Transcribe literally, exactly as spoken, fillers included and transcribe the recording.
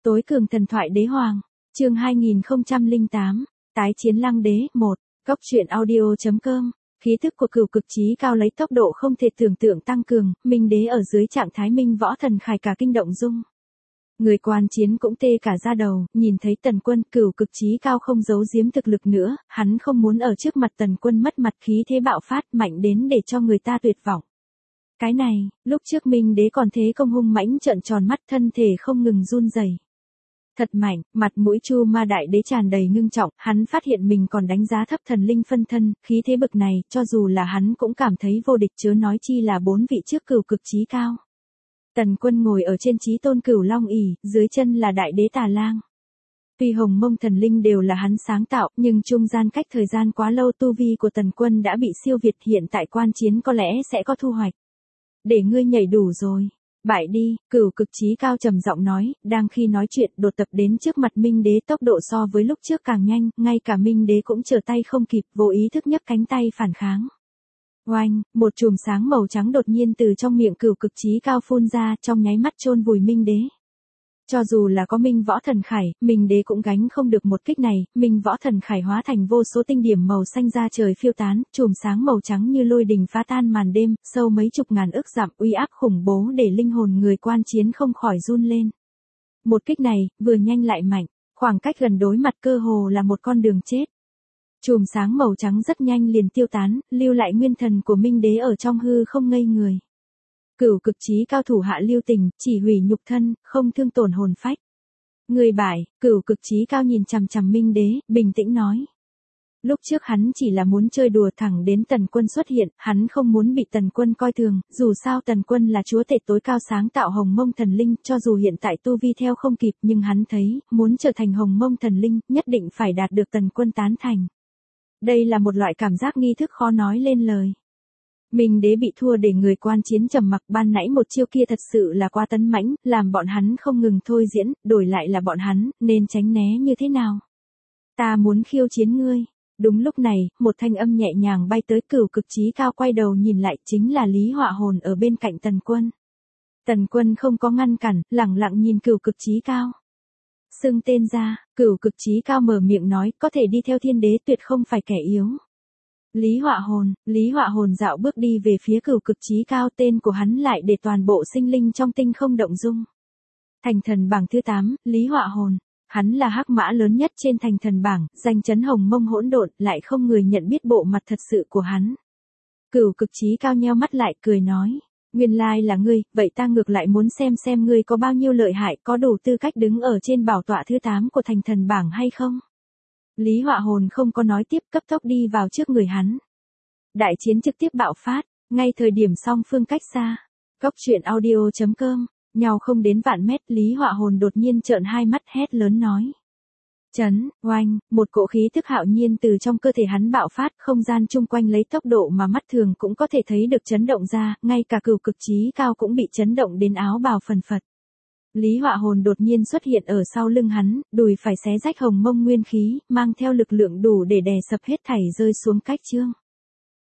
Tối cường thần thoại đế hoàng, chương hai nghìn không trăm lẻ tám, tái chiến lăng đế, một, góc truyện audio.com, khí thức của cửu cực chí cao lấy tốc độ không thể tưởng tượng tăng cường, minh đế ở dưới trạng thái minh võ thần khải cả kinh động dung. Người quan chiến cũng tê cả da đầu, nhìn thấy tần quân cửu cực chí cao không giấu giếm thực lực nữa, hắn không muốn ở trước mặt tần quân mất mặt, khí thế bạo phát mạnh đến để cho người ta tuyệt vọng. Cái này, lúc trước minh đế còn thế công hung mãnh trợn tròn mắt, thân thể không ngừng run rẩy. Thật mạnh, mặt mũi Chu Ma đại đế tràn đầy ngưng trọng, hắn phát hiện mình còn đánh giá thấp thần linh phân thân, khí thế bực này, cho dù là hắn cũng cảm thấy vô địch, chớ nói chi là bốn vị trước cửu cực chí cao. Tần quân ngồi ở trên chí tôn cửu long ỷ, dưới chân là đại đế Tà Lang. Tuy hồng mông thần linh đều là hắn sáng tạo, nhưng trung gian cách thời gian quá lâu, tu vi của tần quân đã bị siêu việt, hiện tại quan chiến có lẽ sẽ có thu hoạch. Để ngươi nhảy đủ rồi. Bại đi, cửu cực chí cao trầm giọng nói, đang khi nói chuyện đột tập đến trước mặt minh đế, tốc độ so với lúc trước càng nhanh, ngay cả minh đế cũng trở tay không kịp, vô ý thức nhấc cánh tay phản kháng. Oanh, một chùm sáng màu trắng đột nhiên từ trong miệng cửu cực chí cao phun ra, trong nháy mắt chôn vùi minh đế. Cho dù là có minh võ thần khải, minh đế cũng gánh không được một kích này, minh võ thần khải hóa thành vô số tinh điểm màu xanh ra trời phiêu tán, chùm sáng màu trắng như lôi đình phá tan màn đêm, sâu mấy chục ngàn ức dặm, uy áp khủng bố để linh hồn người quan chiến không khỏi run lên. Một kích này, vừa nhanh lại mạnh, khoảng cách gần đối mặt cơ hồ là một con đường chết. Chùm sáng màu trắng rất nhanh liền tiêu tán, lưu lại nguyên thần của minh đế ở trong hư không ngây người. Cửu cực chí cao thủ hạ lưu tình, chỉ hủy nhục thân, không thương tổn hồn phách. Người bại, cửu cực chí cao nhìn chằm chằm minh đế, bình tĩnh nói. Lúc trước hắn chỉ là muốn chơi đùa, thẳng đến tần quân xuất hiện, hắn không muốn bị tần quân coi thường, dù sao tần quân là chúa tể tối cao sáng tạo hồng mông thần linh, cho dù hiện tại tu vi theo không kịp, nhưng hắn thấy, muốn trở thành hồng mông thần linh, nhất định phải đạt được tần quân tán thành. Đây là một loại cảm giác nghi thức khó nói lên lời. Minh đế bị thua để người quan chiến trầm mặc, ban nãy một chiêu kia thật sự là quá tấn mãnh, làm bọn hắn không ngừng thôi diễn, đổi lại là bọn hắn, nên tránh né như thế nào? Ta muốn khiêu chiến ngươi. Đúng lúc này, một thanh âm nhẹ nhàng bay tới, cửu cực chí cao quay đầu nhìn lại, chính là Lý Họa Hồn ở bên cạnh tần quân. Tần quân không có ngăn cản, lẳng lặng nhìn cửu cực chí cao. Xưng tên ra, cửu cực chí cao mở miệng nói, có thể đi theo thiên đế tuyệt không phải kẻ yếu. Lý Họa Hồn, Lý Họa Hồn dạo bước đi về phía cửu cực chí cao, tên của hắn lại để toàn bộ sinh linh trong tinh không động dung. Thành thần bảng thứ tám, Lý Họa Hồn. Hắn là hắc mã lớn nhất trên thành thần bảng, danh chấn hồng mông hỗn độn, lại không người nhận biết bộ mặt thật sự của hắn. Cửu cực chí cao nheo mắt lại, cười nói. Nguyên lai là ngươi, vậy ta ngược lại muốn xem xem ngươi có bao nhiêu lợi hại, có đủ tư cách đứng ở trên bảo tọa thứ tám của thành thần bảng hay không? Lý Họa Hồn không có nói tiếp, cấp tốc đi vào trước người hắn. Đại chiến trực tiếp bạo phát, ngay thời điểm song phương cách xa. Góc truyện audio.com, nhau không đến vạn mét, Lý Họa Hồn đột nhiên trợn hai mắt hét lớn nói. Chấn, oanh, một cỗ khí thức hạo nhiên từ trong cơ thể hắn bạo phát, không gian chung quanh lấy tốc độ mà mắt thường cũng có thể thấy được chấn động ra, ngay cả cửu cực chí cao cũng bị chấn động đến áo bào phần phật. Lý Họa Hồn đột nhiên xuất hiện ở sau lưng hắn, đùi phải xé rách hồng mông nguyên khí, mang theo lực lượng đủ để đè sập hết thảy rơi xuống cách chương.